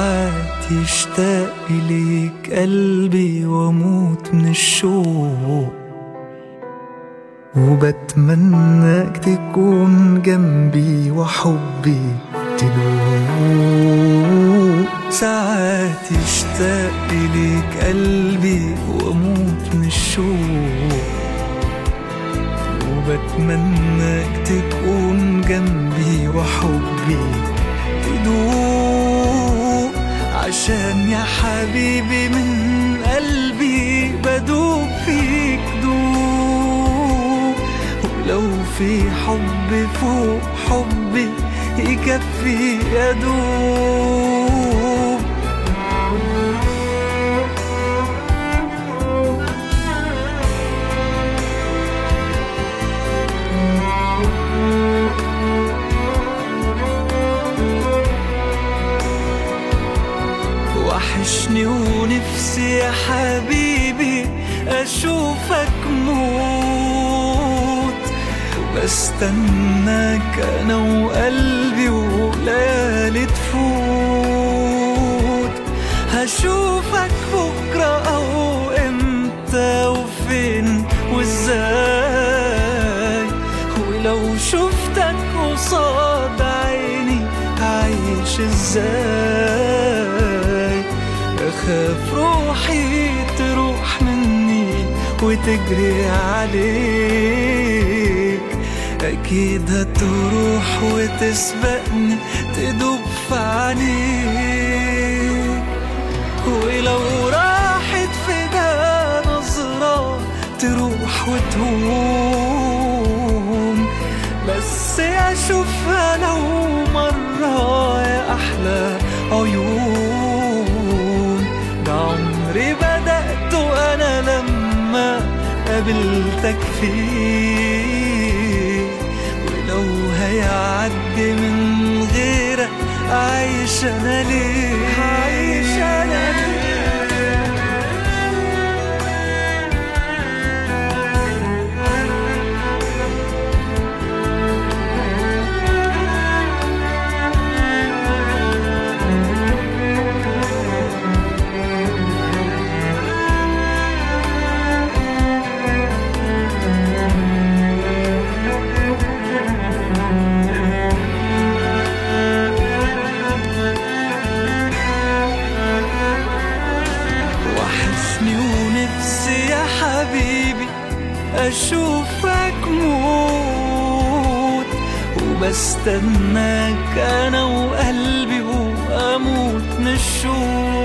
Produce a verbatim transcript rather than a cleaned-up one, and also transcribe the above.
ساعات يشتاق إليك قلبي واموت من الشوق، وبتمناك تكون جنبي وحبي تدوق. ساعات يشتاق إليك قلبي واموت من الشوق، وبتمناك تكون جنبي وحبي تدوق. عشان يا حبيبي من قلبي بدوب فيك دوب، ولو في حب فوق حبي يكفي يدوب. وحشني ونفسي يا حبيبي أشوفك موت، بستناك أنا وقلبي وليالي تفوت. هشوفك بكرة أو إمتى وفين وإزاي، ولو شفتك قصاد عيني هعيش إزاي. أخاف روحي تروح مني وتجري عليك، أكيد هتروح وتسبقني تدوب في عينيك. ولو راحت في ده نظرة تروح وتهون، بس أشوفها لو مرة يا أحلى عيون. ده عمري بدأته أنا لما قابلتك فيه، ولو هيعدي من غيرك عايش أنا ليه، عايش أنا ليه. أشوفك موت، وبستناك أنا وقلبي وأموت من الشوق.